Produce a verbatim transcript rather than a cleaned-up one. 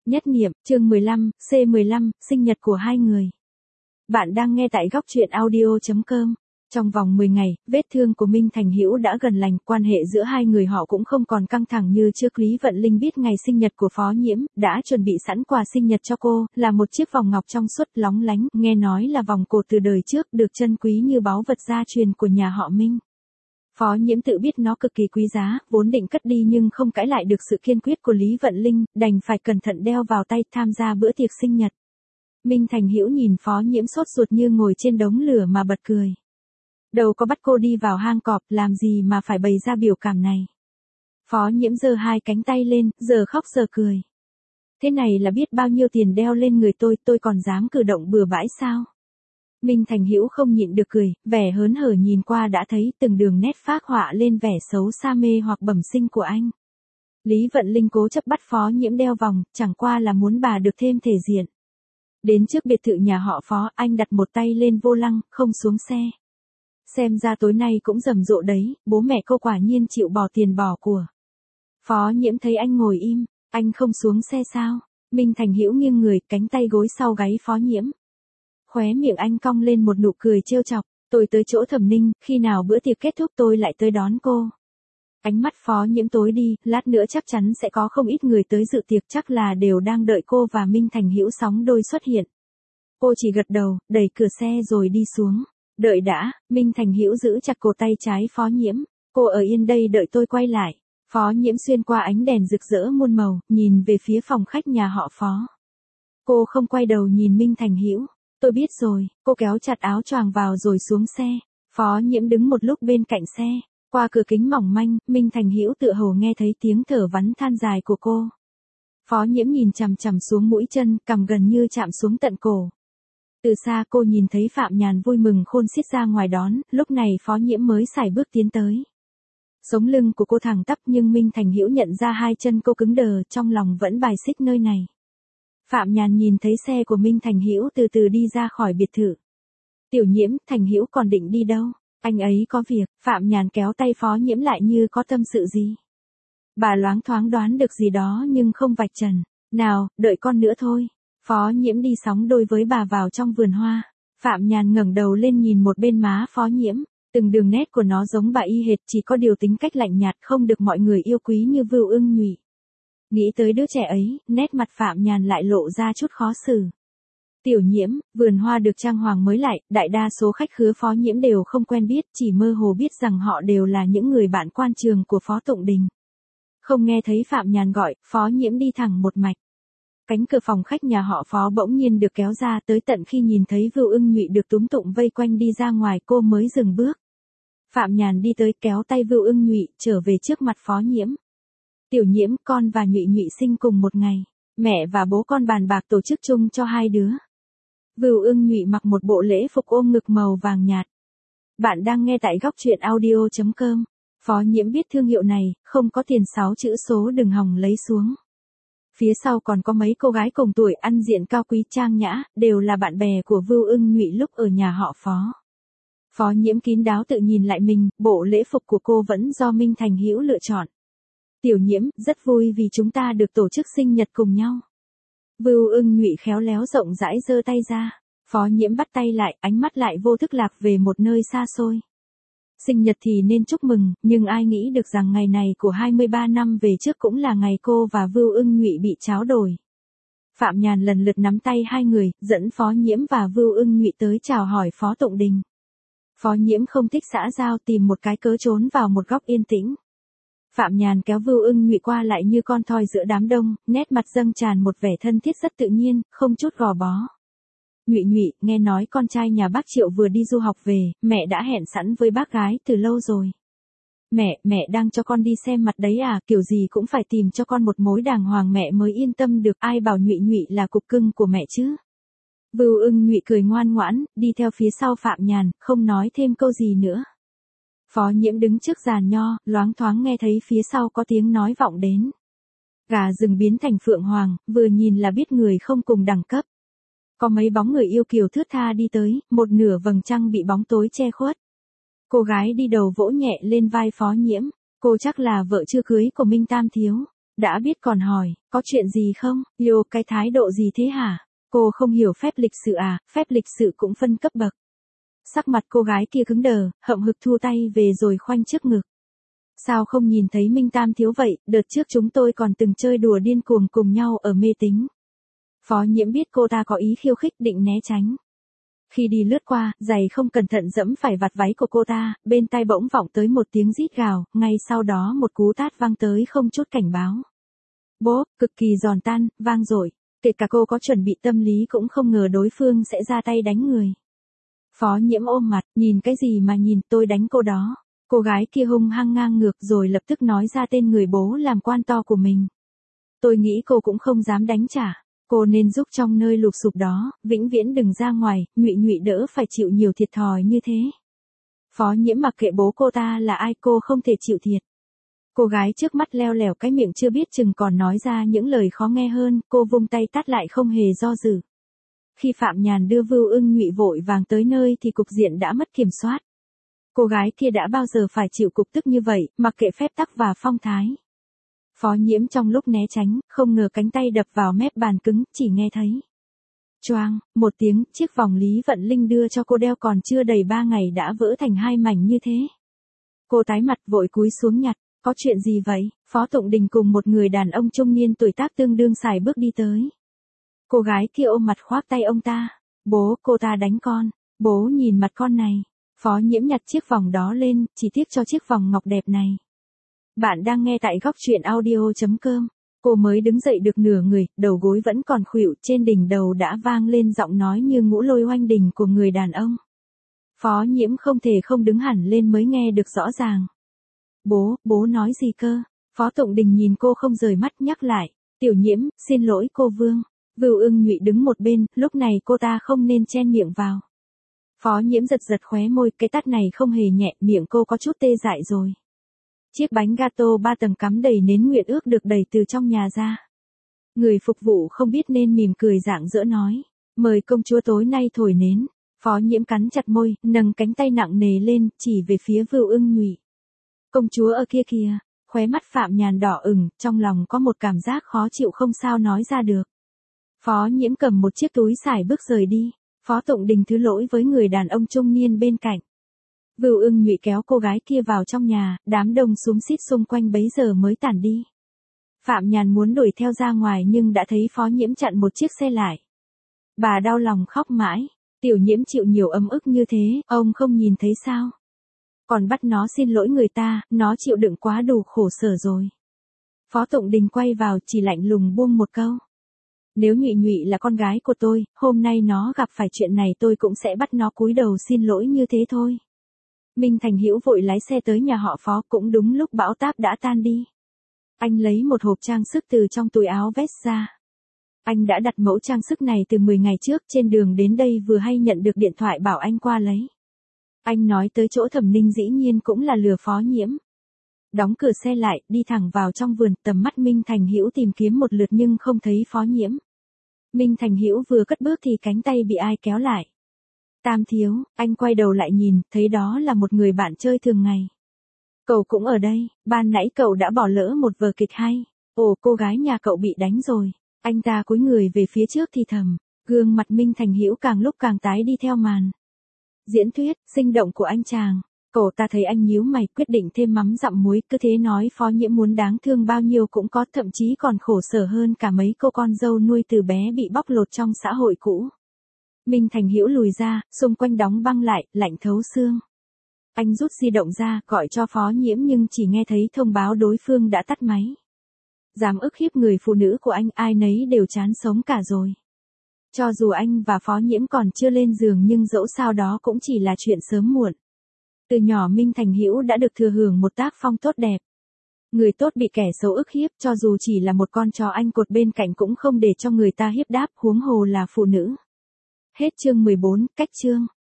Nhất niệm, chương mười lăm, C mười lăm, sinh nhật của hai người. Bạn đang nghe tại góc truyện audio chấm com. Trong vòng mười ngày, vết thương của Minh Thành Hữu đã gần lành, quan hệ giữa hai người họ cũng không còn căng thẳng như trước. Lý Vận Linh biết ngày sinh nhật của Phó Nhiễm, đã chuẩn bị sẵn quà sinh nhật cho cô, là một chiếc vòng ngọc trong suốt lóng lánh, nghe nói là vòng cổ từ đời trước, được trân quý như báu vật gia truyền của nhà họ Minh. Phó Nhiễm tự biết nó cực kỳ quý giá, vốn định cất đi nhưng không cãi lại được sự kiên quyết của Lý Vận Linh, đành phải cẩn thận đeo vào tay tham gia bữa tiệc sinh nhật. Minh Thành Hữu nhìn Phó Nhiễm sốt ruột như ngồi trên đống lửa mà bật cười. Đâu có bắt cô đi vào hang cọp, làm gì mà phải bày ra biểu cảm này. Phó Nhiễm giơ hai cánh tay lên, giờ khóc giờ cười. Thế này là biết bao nhiêu tiền đeo lên người tôi, tôi còn dám cử động bừa bãi sao? Minh Thành Hữu không nhịn được cười, vẻ hớn hở nhìn qua đã thấy từng đường nét phác họa lên vẻ xấu xa mê hoặc bẩm sinh của anh. Lý Vận Linh cố chấp bắt Phó Nhiễm đeo vòng, chẳng qua là muốn bà được thêm thể diện. Đến trước biệt thự nhà họ Phó, anh đặt một tay lên vô lăng, không xuống xe. Xem ra tối nay cũng rầm rộ đấy, bố mẹ cô quả nhiên chịu bỏ tiền bỏ của. Phó Nhiễm thấy anh ngồi im, anh không xuống xe sao? Minh Thành Hữu nghiêng người, cánh tay gối sau gáy Phó Nhiễm. Khóe miệng anh cong lên một nụ cười trêu chọc, tôi tới chỗ Thẩm Ninh, khi nào bữa tiệc kết thúc tôi lại tới đón cô. Ánh mắt Phó Nhiễm tối đi, lát nữa chắc chắn sẽ có không ít người tới dự tiệc, chắc là đều đang đợi cô và Minh Thành Hữu sóng đôi xuất hiện. Cô chỉ gật đầu, đẩy cửa xe rồi đi xuống. Đợi đã, Minh Thành Hữu giữ chặt cổ tay trái Phó Nhiễm, cô ở yên đây đợi tôi quay lại. Phó Nhiễm xuyên qua ánh đèn rực rỡ muôn màu, nhìn về phía phòng khách nhà họ Phó. Cô không quay đầu nhìn Minh Thành Hữu. Tôi biết rồi, cô kéo chặt áo choàng vào rồi xuống xe. Phó Nhiễm đứng một lúc bên cạnh xe, qua cửa kính mỏng manh, Minh Thành Hữu tựa hồ nghe thấy tiếng thở vắn than dài của cô. Phó Nhiễm nhìn chằm chằm xuống mũi chân, cằm gần như chạm xuống tận cổ. Từ xa cô nhìn thấy Phạm Nhàn vui mừng khôn xiết ra ngoài đón, lúc này Phó Nhiễm mới sải bước tiến tới. Sống lưng của cô thẳng tắp nhưng Minh Thành Hữu nhận ra hai chân cô cứng đờ, trong lòng vẫn bài xích nơi này. Phạm Nhàn nhìn thấy xe của Minh Thành Hữu từ từ đi ra khỏi biệt thự. Tiểu Nhiễm, Thành Hữu còn định đi đâu? Anh ấy có việc. Phạm Nhàn kéo tay Phó Nhiễm lại như có tâm sự gì. Bà loáng thoáng đoán được gì đó nhưng không vạch trần. Nào, đợi con nữa thôi. Phó Nhiễm đi sóng đôi với bà vào trong vườn hoa. Phạm Nhàn ngẩng đầu lên nhìn một bên má Phó Nhiễm. Từng đường nét của nó giống bà y hệt, chỉ có điều tính cách lạnh nhạt, không được mọi người yêu quý như Vưu Ưng Nhụy. Nghĩ tới đứa trẻ ấy, nét mặt Phạm Nhàn lại lộ ra chút khó xử. Tiểu Nhiễm, vườn hoa được trang hoàng mới lại, đại đa số khách khứa Phó Nhiễm đều không quen biết, chỉ mơ hồ biết rằng họ đều là những người bạn quan trường của Phó Tụng Đình. Không nghe thấy Phạm Nhàn gọi, Phó Nhiễm đi thẳng một mạch. Cánh cửa phòng khách nhà họ Phó bỗng nhiên được kéo ra, tới tận khi nhìn thấy Vưu Ưng Nhụy được túm tụng vây quanh đi ra ngoài cô mới dừng bước. Phạm Nhàn đi tới kéo tay Vưu Ưng Nhụy, trở về trước mặt Phó Nhiễm. Tiểu Nhiễm, con và Nhụy Nhụy sinh cùng một ngày, mẹ và bố con bàn bạc tổ chức chung cho hai đứa. Vưu Ưng Nhụy mặc một bộ lễ phục ôm ngực màu vàng nhạt. Bạn đang nghe tại góc truyện audio chấm com. Phó Nhiễm biết thương hiệu này, không có tiền sáu chữ số đừng hòng lấy xuống. Phía sau còn có mấy cô gái cùng tuổi ăn diện cao quý trang nhã, đều là bạn bè của Vưu Ưng Nhụy lúc ở nhà họ Phó. Phó Nhiễm kín đáo tự nhìn lại mình, bộ lễ phục của cô vẫn do Minh Thành Hữu lựa chọn. Tiểu Nhiễm, rất vui vì chúng ta được tổ chức sinh nhật cùng nhau. Vưu Ưng Nhụy khéo léo rộng rãi giơ tay ra. Phó Nhiễm bắt tay lại, ánh mắt lại vô thức lạc về một nơi xa xôi. Sinh nhật thì nên chúc mừng, nhưng ai nghĩ được rằng ngày này của hai mươi ba năm về trước cũng là ngày cô và Vưu Ưng Nhụy bị tráo đổi. Phạm Nhàn lần lượt nắm tay hai người, dẫn Phó Nhiễm và Vưu Ưng Nhụy tới chào hỏi Phó Tụng Đình. Phó Nhiễm không thích xã giao, tìm một cái cớ trốn vào một góc yên tĩnh. Phạm Nhàn kéo Vưu Ưng Nhụy qua lại như con thoi giữa đám đông, nét mặt dâng tràn một vẻ thân thiết rất tự nhiên, không chút gò bó. Nhụy Nhụy, nghe nói con trai nhà bác Triệu vừa đi du học về, mẹ đã hẹn sẵn với bác gái từ lâu rồi. Mẹ, mẹ đang cho con đi xem mặt đấy à, kiểu gì cũng phải tìm cho con một mối đàng hoàng mẹ mới yên tâm được, ai bảo Nhụy Nhụy là cục cưng của mẹ chứ. Vưu Ưng Nhụy cười ngoan ngoãn, đi theo phía sau Phạm Nhàn, không nói thêm câu gì nữa. Phó Nhiễm đứng trước giàn nho, loáng thoáng nghe thấy phía sau có tiếng nói vọng đến. Gà rừng biến thành phượng hoàng, vừa nhìn là biết người không cùng đẳng cấp. Có mấy bóng người yêu kiều thướt tha đi tới, một nửa vầng trăng bị bóng tối che khuất. Cô gái đi đầu vỗ nhẹ lên vai Phó Nhiễm, cô chắc là vợ chưa cưới của Minh Tam Thiếu. Đã biết còn hỏi, có chuyện gì không? Yo, cái thái độ gì thế hả? Cô không hiểu phép lịch sự à, phép lịch sự cũng phân cấp bậc. Sắc mặt cô gái kia cứng đờ, hậm hực thu tay về rồi khoanh trước ngực. Sao không nhìn thấy Minh Tam thiếu vậy, đợt trước chúng tôi còn từng chơi đùa điên cuồng cùng nhau ở mê tín. Phó Nhiễm biết cô ta có ý khiêu khích định né tránh. Khi đi lướt qua, giày không cẩn thận dẫm phải vạt váy của cô ta, bên tai bỗng vọng tới một tiếng rít gào, ngay sau đó một cú tát vang tới không chút cảnh báo. Bốp, cực kỳ giòn tan, vang dội. Kể cả cô có chuẩn bị tâm lý cũng không ngờ đối phương sẽ ra tay đánh người. Phó Nhiễm ôm mặt, nhìn cái gì mà nhìn, tôi đánh cô đó. Cô gái kia hung hăng ngang ngược rồi lập tức nói ra tên người bố làm quan to của mình. Tôi nghĩ cô cũng không dám đánh trả. Cô nên giúp trong nơi lụp xụp đó, vĩnh viễn đừng ra ngoài, Nhụy Nhụy đỡ phải chịu nhiều thiệt thòi như thế. Phó Nhiễm mặc kệ bố cô ta là ai, cô không thể chịu thiệt. Cô gái trước mắt leo lẻo cái miệng chưa biết chừng còn nói ra những lời khó nghe hơn, cô vung tay tát lại không hề do dự. Khi Phạm Nhàn đưa Vưu Ưng Nhụy vội vàng tới nơi thì cục diện đã mất kiểm soát. Cô gái kia đã bao giờ phải chịu cục tức như vậy, mặc kệ phép tắc và phong thái. Phó Nhiễm trong lúc né tránh, không ngờ cánh tay đập vào mép bàn cứng, chỉ nghe thấy. Choang, một tiếng, chiếc vòng Lý Vận Linh đưa cho cô đeo còn chưa đầy ba ngày đã vỡ thành hai mảnh như thế. Cô tái mặt vội cúi xuống nhặt, có chuyện gì vậy? Phó Tụng Đình cùng một người đàn ông trung niên tuổi tác tương đương xài bước đi tới. Cô gái kia ôm mặt khoác tay ông ta. Bố, cô ta đánh con. Bố nhìn mặt con này. Phó Nhiễm nhặt chiếc vòng đó lên, chỉ tiếc cho chiếc vòng ngọc đẹp này. Bạn đang nghe tại góc truyện audio.com. Cô mới đứng dậy được nửa người, đầu gối vẫn còn khuỵu, trên đỉnh đầu đã vang lên giọng nói như ngũ lôi oanh đỉnh của người đàn ông. Phó Nhiễm không thể không đứng hẳn lên mới nghe được rõ ràng. Bố, bố nói gì cơ? Phó Tụng Đình nhìn cô không rời mắt nhắc lại. Tiểu Nhiễm, xin lỗi cô Vương. Vưu Ưng Nhụy đứng một bên, lúc này cô ta không nên chen miệng vào. Phó Nhiễm giật giật khóe môi, cái tát này không hề nhẹ, miệng cô có chút tê dại rồi. Chiếc bánh gato ba tầng cắm đầy nến nguyện ước được đẩy từ trong nhà ra. Người phục vụ không biết nên mỉm cười rạng rỡ nói, mời công chúa tối nay thổi nến. Phó Nhiễm cắn chặt môi, nâng cánh tay nặng nề lên, chỉ về phía Vưu Ưng Nhụy. Công chúa ở kia kìa, khóe mắt Phạm Nhàn đỏ ửng, trong lòng có một cảm giác khó chịu không sao nói ra được. Phó Nhiễm cầm một chiếc túi xài bước rời đi. Phó Tụng Đình thứ lỗi với người đàn ông trung niên bên cạnh. Vưu Ưng Nhụy kéo cô gái kia vào trong nhà, đám đông xúm xít xung quanh bấy giờ mới tản đi. Phạm Nhàn muốn đuổi theo ra ngoài nhưng đã thấy Phó Nhiễm chặn một chiếc xe lại. Bà đau lòng khóc mãi, Tiểu Nhiễm chịu nhiều ấm ức như thế, ông không nhìn thấy sao? Còn bắt nó xin lỗi người ta, nó chịu đựng quá đủ khổ sở rồi. Phó Tụng Đình quay vào chỉ lạnh lùng buông một câu. Nếu Nhụy Nhụy là con gái của tôi, hôm nay nó gặp phải chuyện này tôi cũng sẽ bắt nó cúi đầu xin lỗi như thế thôi. Minh Thành Hữu vội lái xe tới nhà họ Phó, cũng đúng lúc bão táp đã tan đi. Anh lấy một hộp trang sức từ trong túi áo vest ra. Anh đã đặt mẫu trang sức này từ mười ngày trước, trên đường đến đây vừa hay nhận được điện thoại bảo anh qua lấy. Anh nói tới chỗ Thẩm Ninh dĩ nhiên cũng là lừa Phó Nhiễm. Đóng cửa xe lại, đi thẳng vào trong vườn, tầm mắt Minh Thành Hữu tìm kiếm một lượt nhưng không thấy Phó Nhiễm. Minh Thành Hữu vừa cất bước thì cánh tay bị ai kéo lại. Tam thiếu, anh quay đầu lại nhìn, thấy đó là một người bạn chơi thường ngày. Cậu cũng ở đây, ban nãy cậu đã bỏ lỡ một vở kịch hay. Ồ, cô gái nhà cậu bị đánh rồi. Anh ta cúi người về phía trước thì thầm, gương mặt Minh Thành Hữu càng lúc càng tái đi theo màn diễn thuyết sinh động của anh chàng. Cậu ta thấy anh nhíu mày, quyết định thêm mắm dặm muối, cứ thế nói Phó Nhiễm muốn đáng thương bao nhiêu cũng có, thậm chí còn khổ sở hơn cả mấy cô con dâu nuôi từ bé bị bóc lột trong xã hội cũ. Minh Thành Hữu lùi ra, xung quanh đóng băng lại, lạnh thấu xương. Anh rút di động ra, gọi cho Phó Nhiễm nhưng chỉ nghe thấy thông báo đối phương đã tắt máy. Dám ức hiếp người phụ nữ của anh, ai nấy đều chán sống cả rồi. Cho dù anh và Phó Nhiễm còn chưa lên giường nhưng dẫu sao đó cũng chỉ là chuyện sớm muộn. Từ nhỏ Minh Thành Hữu đã được thừa hưởng một tác phong tốt đẹp. Người tốt bị kẻ xấu ức hiếp, cho dù chỉ là một con chó anh cột bên cạnh cũng không để cho người ta hiếp đáp, huống hồ là phụ nữ. Hết chương mười bốn, cách chương.